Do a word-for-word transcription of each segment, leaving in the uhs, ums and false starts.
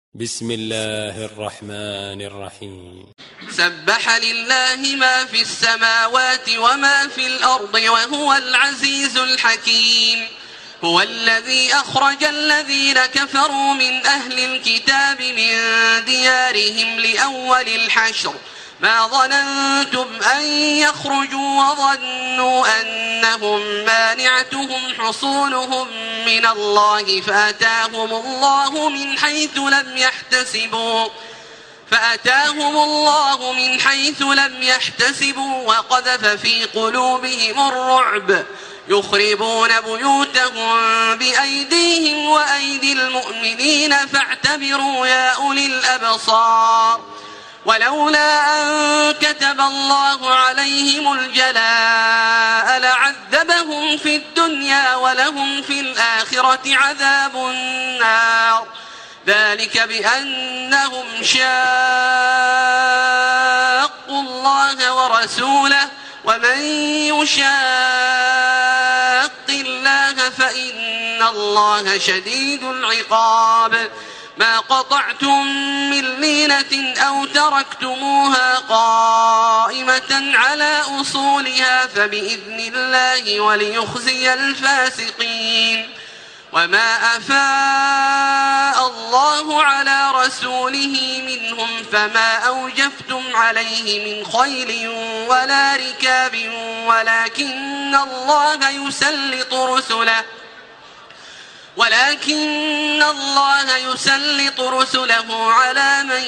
بسم الله الرحمن الرحيم. سبح لله ما في السماوات وما في الأرض وهو العزيز الحكيم. هو الذي أخرج الذين كفروا من أهل الكتاب من ديارهم لأول الحشر ما ظننتم أن يخرجوا وظنوا أنهم مانعتهم حصونهم من الله فأتاهم الله من حيث لم يحتسبوا فأتاهم الله من حيث لم يحتسبوا وقذف في قلوبهم الرعب يخربون بيوتهم بأيديهم وأيدي المؤمنين فاعتبروا يا أولي الأبصار. ولولا أن كتب الله عليهم الجلاء لعذبهم في الدنيا ولهم في الآخرة عذاب النار. ذلك بأنهم شاقوا الله ورسوله ومن يشاق الله فإن الله شديد العقاب. ما قطعتم من لينة أو تركتموها قائمة على أصولها فبإذن الله وليخزي الفاسقين. وما أفاء الله على رسوله منهم فما أوجفتم عليه من خيل ولا ركاب ولكن الله يسلط رسله ولكن الله يسلط رسله على من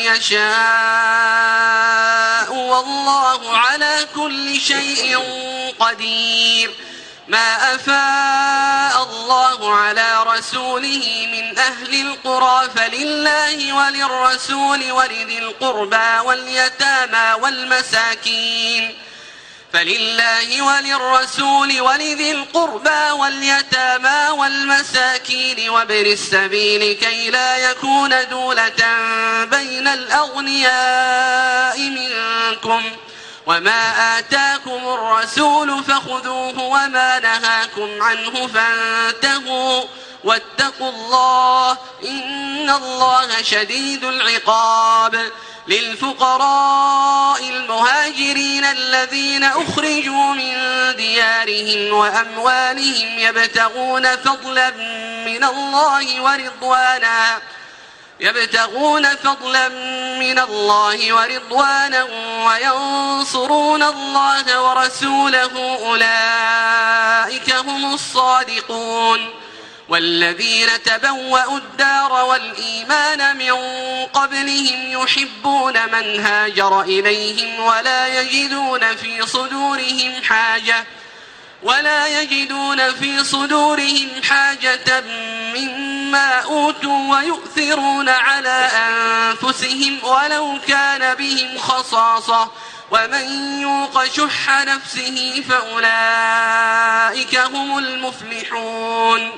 يشاء والله على كل شيء قدير. ما أفاء الله على رسوله من أهل القرى فلله وللرسول ولذي القربى واليتامى والمساكين فلله وللرسول ولذي القربى واليتامى والمساكين وابن السبيل كي لا يكون دولة بين الأغنياء منكم. وما آتاكم الرسول فخذوه وما نهاكم عنه فانتهوا واتقوا الله إن الله شديد العقاب. للفقراء المهاجرين الذين أخرجوا من ديارهم وأموالهم يبتغون فضلا من الله ورضوانا يبتغون فضلا من الله ورضوانا وينصرون الله ورسوله أولئك هم الصادقون. والذين تبوأوا الدار والإيمان من قبلهم يحبون من هاجر إليهم ولا يجدون في صدورهم حاجة ولا يجدون في صدورهم حاجة مما أوتوا ويؤثرون على أنفسهم ولو كان بهم خصاصة ومن يوق شح نفسه فأولئك هم المفلحون.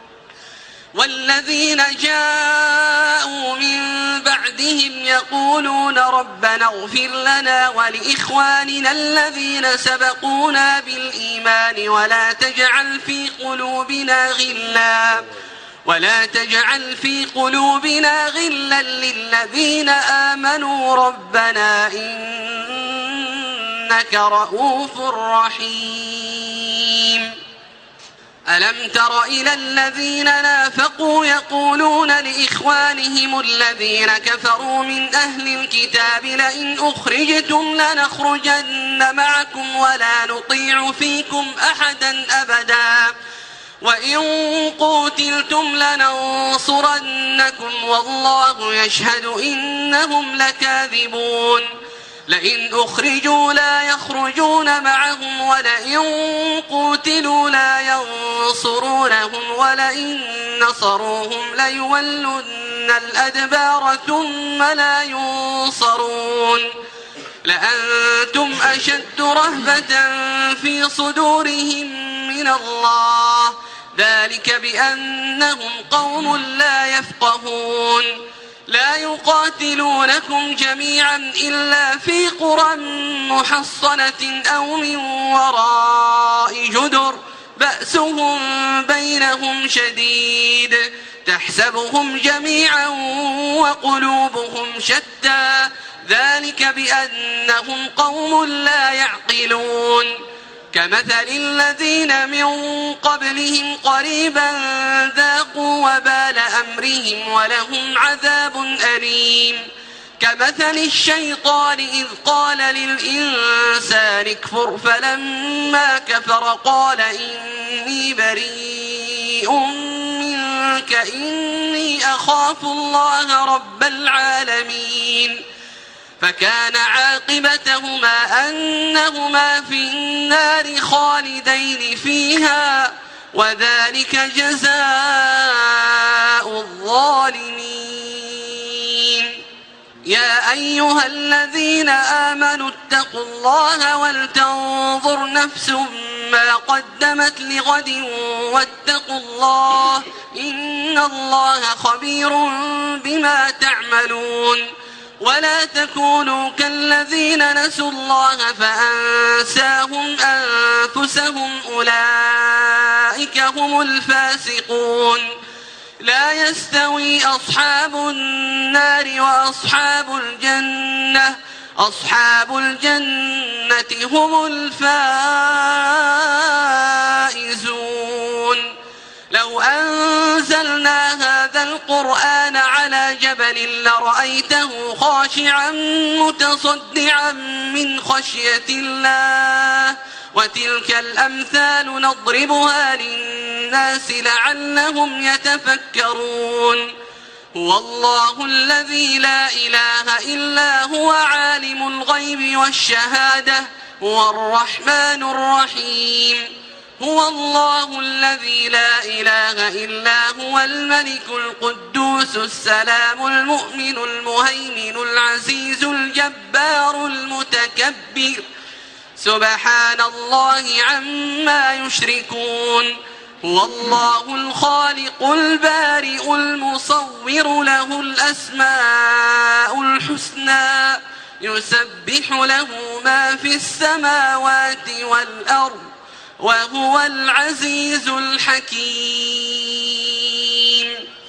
والذين جاءوا من بعدهم يقولون ربنا اغفر لنا ولإخواننا الذين سبقونا بالإيمان ولا تجعل في قلوبنا غلا ولا تجعل في قلوبنا غلا للذين آمنوا ربنا إنك رؤوف رحيم. ألم تر إلى الذين نافقوا يقولون لإخوانهم الذين كفروا من أهل الكتاب لئن أخرجتم لنخرجن معكم ولا نطيع فيكم أحدا أبدا وإن قوتلتم لننصرنكم والله يشهد إنهم لكاذبون. لئن أخرجوا لا يخرجون معهم ولئن قوتلوا لا ينصرونهم ولئن نصروهم ليولن الأدبار ثم لا ينصرون. لأنتم أشد رهبة في صدورهم من الله ذلك بأنهم قوم لا يفقهون. لا يقاتلونكم جميعا إلا في قرى محصنة أو من وراء جدر بأسهم بينهم شديد تحسبهم جميعا وقلوبهم شتى ذلك بأنهم قوم لا يعقلون كمثل الذين من قبلهم قريبا ذاقوا وبال أمرهم ولهم عذاب أليم كمثل الشيطان إذ قال للإنسان اكفر فلما كفر قال إني بريء منك إني أخاف الله رب العالمين فكان عاقبتهما أنهما في النار خالدين فيها وذلك جزاء الظالمين يا أيها الذين آمنوا اتقوا الله ولتنظر نفس ما قدمت لغد واتقوا الله إن الله خبير بما تعملون ولا تكونوا كالذين نسوا الله فأنساهم أنفسهم أولئك هم الفاسقون لا يستوي أصحاب النار وأصحاب الجنة أصحاب الجنة هم الفائزون لو أنزلنا هذا القرآن على جبل لرأيته خاشعا متصدعا من خشية الله وتلك الأمثال نضربها للناس لعلهم يتفكرون هو الله الذي لا إله إلا هو عالم الغيب والشهادة هو الرحمن الرحيم هو الله الذي لا إله إلا هو الملك القدوس السلام المؤمن المهيمن العزيز الجبار المتكبر سبحان الله عما يشركون هو الله الخالق البارئ المصور له الأسماء الحسنى يسبح له ما في السماوات والأرض وهو العزيز الحكيم